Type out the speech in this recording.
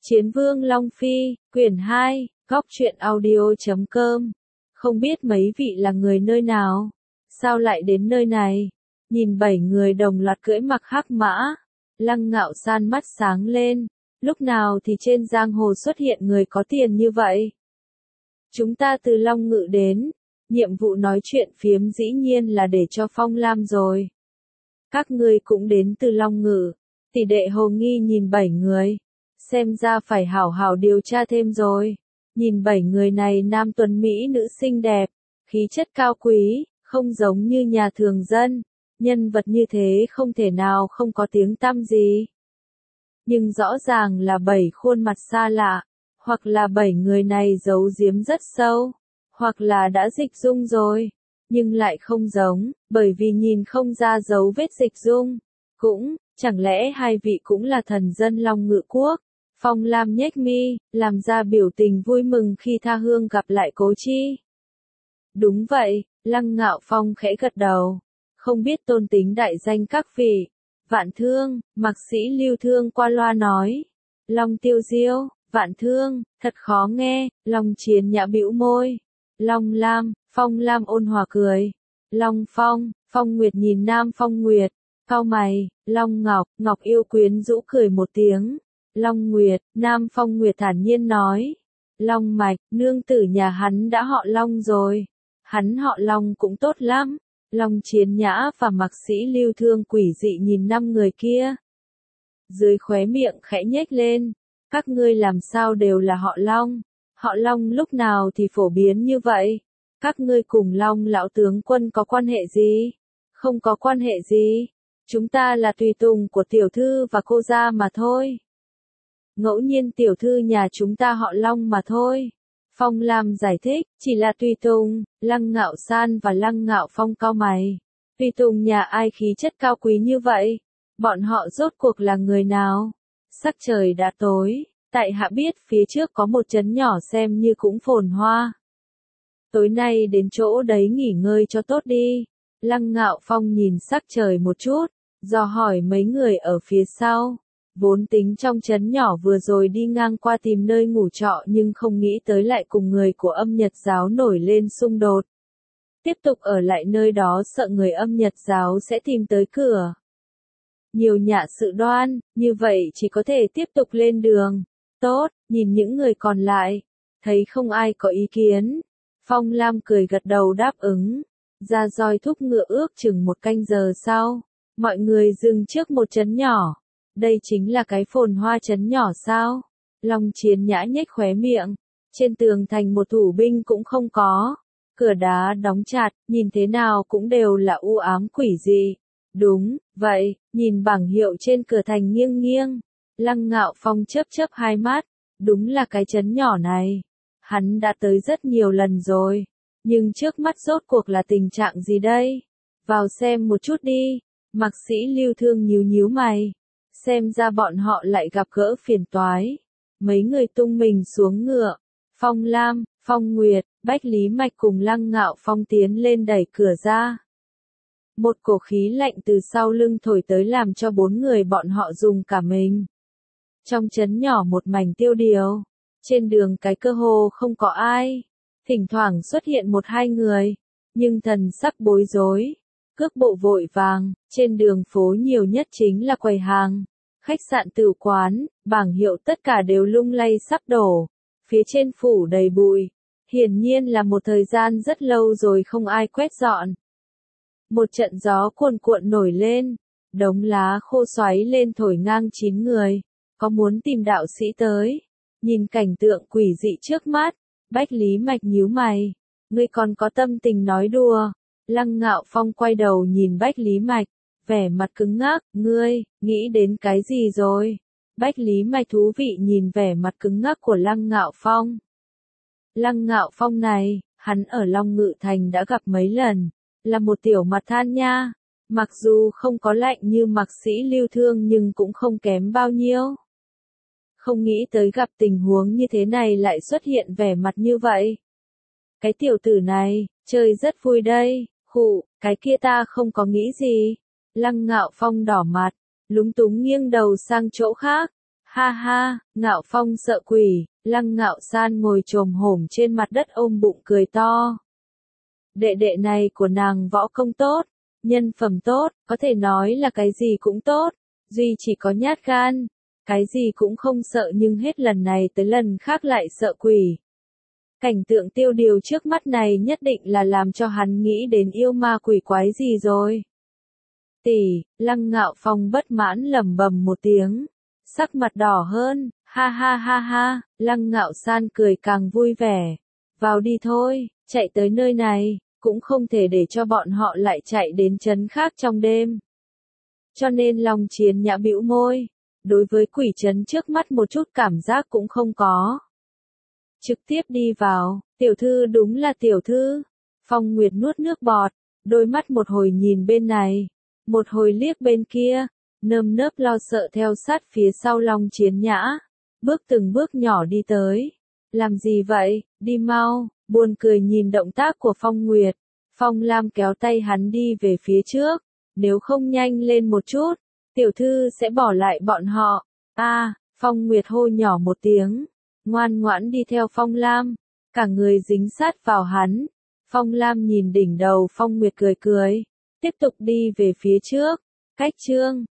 Chiến Vương Long Phi, quyển 2, góc truyện audio.com. Không biết mấy vị là người nơi nào? Sao lại đến nơi này? Nhìn 7 người đồng loạt cưỡi mặc hắc mã. Lăng Ngạo San mắt sáng lên. Lúc nào thì trên giang hồ xuất hiện người có tiền như vậy? Chúng ta từ Long Ngự đến. Nhiệm vụ nói chuyện phiếm dĩ nhiên là để cho Phong Lam rồi. Các ngươi cũng đến từ Long Ngự. Tỷ đệ hồ nghi nhìn 7 người. Xem ra phải hảo hảo điều tra thêm rồi. Nhìn 7 người này nam tuấn Mỹ nữ xinh đẹp, khí chất cao quý, không giống như nhà thường dân. Nhân vật như thế không thể nào không có tiếng tăm gì. Nhưng rõ ràng là 7 khuôn mặt xa lạ, hoặc là 7 người này giấu giếm rất sâu, hoặc là đã dịch dung rồi, nhưng lại không giống, bởi vì nhìn không ra dấu vết dịch dung. Cũng, chẳng lẽ hai vị cũng là thần dân Long Ngự Quốc? Phong Lam nhếch mi, làm ra biểu tình vui mừng khi tha hương gặp lại Cố Chi. Đúng vậy, Lăng Ngạo Phong khẽ gật đầu. Không biết tôn tính đại danh các vị. Vạn Thương, Mạc Sĩ Lưu Thương qua loa nói. Long Tiêu Diêu, Vạn Thương, thật khó nghe. Long Chiến Nhã bĩu môi. Long Lam, Phong Lam ôn hòa cười. Long Phong, Phong Nguyệt nhìn Nam Phong Nguyệt, cau mày. Long Ngọc, Ngọc yêu quyến rũ cười một tiếng. Long Nguyệt, Nam Phong Nguyệt thản nhiên nói. Long Mạch, nương tử nhà hắn đã họ Long rồi. Hắn họ Long cũng tốt lắm. Long Chiến Nhã và Mạc Sĩ Lưu Thương quỷ dị nhìn 5 người kia. Dưới khóe miệng khẽ nhếch lên. Các ngươi làm sao đều là họ Long? Họ Long lúc nào thì phổ biến như vậy? Các ngươi cùng Long lão tướng quân có quan hệ gì? Không có quan hệ gì. Chúng ta là tùy tùng của tiểu thư và cô gia mà thôi. Ngẫu nhiên tiểu thư nhà chúng ta họ Long mà thôi. Phong Lam giải thích, chỉ là tùy tùng. Lăng Ngạo San và Lăng Ngạo Phong cau mày. Tùy tùng nhà ai khí chất cao quý như vậy? Bọn họ rốt cuộc là người nào? Sắc trời đã tối, tại hạ biết phía trước có một trấn nhỏ xem như cũng phồn hoa. Tối nay đến chỗ đấy nghỉ ngơi cho tốt đi. Lăng Ngạo Phong nhìn sắc trời một chút, dò hỏi mấy người ở phía sau. Vốn tính trong trấn nhỏ vừa rồi đi ngang qua tìm nơi ngủ trọ nhưng không nghĩ tới lại cùng người của Âm Nhật giáo nổi lên xung đột. Tiếp tục ở lại nơi đó sợ người Âm Nhật giáo sẽ tìm tới cửa. Nhiều nhạ sự đoan, như vậy chỉ có thể tiếp tục lên đường. Tốt, nhìn những người còn lại. Thấy không ai có ý kiến. Phong Lam cười gật đầu đáp ứng. Ra roi thúc ngựa ước chừng 1 canh giờ sau. Mọi người dừng trước một trấn nhỏ. Đây chính là cái phồn hoa trấn nhỏ sao? Long Chiến Nhã nhếch khóe miệng. Trên tường thành một thủ binh cũng không có. Cửa đá đóng chặt, nhìn thế nào cũng đều là u ám quỷ dị. Đúng, vậy, nhìn bảng hiệu trên cửa thành nghiêng nghiêng. Lăng Ngạo Phong chớp chớp hai mắt. Đúng là cái trấn nhỏ này. Hắn đã tới rất nhiều lần rồi. Nhưng trước mắt rốt cuộc là tình trạng gì đây? Vào xem một chút đi. Mạc Sĩ Lưu Thương nhíu nhíu mày. Xem ra bọn họ lại gặp gỡ phiền toái. Mấy người tung mình xuống ngựa. Phong Lam, Phong Nguyệt, Bách Lý Mạch cùng Lăng Ngạo Phong tiến lên đẩy cửa ra. Một cổ khí lạnh từ sau lưng thổi tới làm cho 4 người bọn họ dùng cả mình. Trong trấn nhỏ một mảnh tiêu điều. Trên đường cái cơ hồ không có ai. Thỉnh thoảng xuất hiện 1-2 người. Nhưng thần sắc bối rối. Cước bộ vội vàng. Trên đường phố nhiều nhất chính là quầy hàng. Khách sạn tử quán, bảng hiệu tất cả đều lung lay sắp đổ. Phía trên phủ đầy bụi. Hiển nhiên là một thời gian rất lâu rồi không ai quét dọn. Một trận gió cuồn cuộn nổi lên. Đống lá khô xoáy lên thổi ngang 9 người. Có muốn tìm đạo sĩ tới. Nhìn cảnh tượng quỷ dị trước mắt. Bách Lý Mạch nhíu mày. Ngươi còn có tâm tình nói đùa. Lăng Ngạo Phong quay đầu nhìn Bách Lý Mạch. Vẻ mặt cứng ngắc, ngươi, nghĩ đến cái gì rồi? Bách Lý Mạch thú vị nhìn vẻ mặt cứng ngắc của Lăng Ngạo Phong. Lăng Ngạo Phong này, hắn ở Long Ngự Thành đã gặp mấy lần, là một tiểu mặt than nha. Mặc dù không có lạnh như Mạc Sĩ Lưu Thương nhưng cũng không kém bao nhiêu. Không nghĩ tới gặp tình huống như thế này lại xuất hiện vẻ mặt như vậy. Cái tiểu tử này, chơi rất vui đây, khụ, cái kia ta không có nghĩ gì. Lăng Ngạo Phong đỏ mặt, lúng túng nghiêng đầu sang chỗ khác. Ha ha, Ngạo Phong sợ quỷ, Lăng Ngạo San ngồi chồm hổm trên mặt đất ôm bụng cười to. Đệ đệ này của nàng võ công tốt, nhân phẩm tốt, có thể nói là cái gì cũng tốt, duy chỉ có nhát gan, cái gì cũng không sợ nhưng hết lần này tới lần khác lại sợ quỷ. Cảnh tượng tiêu điều trước mắt này nhất định là làm cho hắn nghĩ đến yêu ma quỷ quái gì rồi. Tỷ, Lăng Ngạo Phong bất mãn lẩm bẩm một tiếng, sắc mặt đỏ hơn, ha ha ha ha, Lăng Ngạo San cười càng vui vẻ. Vào đi thôi, chạy tới nơi này, cũng không thể để cho bọn họ lại chạy đến trấn khác trong đêm. Cho nên Long Chiến Nhã bĩu môi, đối với quỷ trấn trước mắt một chút cảm giác cũng không có. Trực tiếp đi vào, tiểu thư đúng là tiểu thư. Phong Nguyệt nuốt nước bọt, đôi mắt một hồi nhìn bên này, một hồi liếc bên kia, nơm nớp lo sợ theo sát phía sau Long Chiến Nhã, bước từng bước nhỏ đi tới. Làm gì vậy, đi mau, buồn cười nhìn động tác của Phong Nguyệt. Phong Lam kéo tay hắn đi về phía trước, nếu không nhanh lên một chút, tiểu thư sẽ bỏ lại bọn họ. Phong Nguyệt hô nhỏ một tiếng, ngoan ngoãn đi theo Phong Lam, cả người dính sát vào hắn. Phong Lam nhìn đỉnh đầu Phong Nguyệt cười cười, tiếp tục đi về phía trước. Cách chương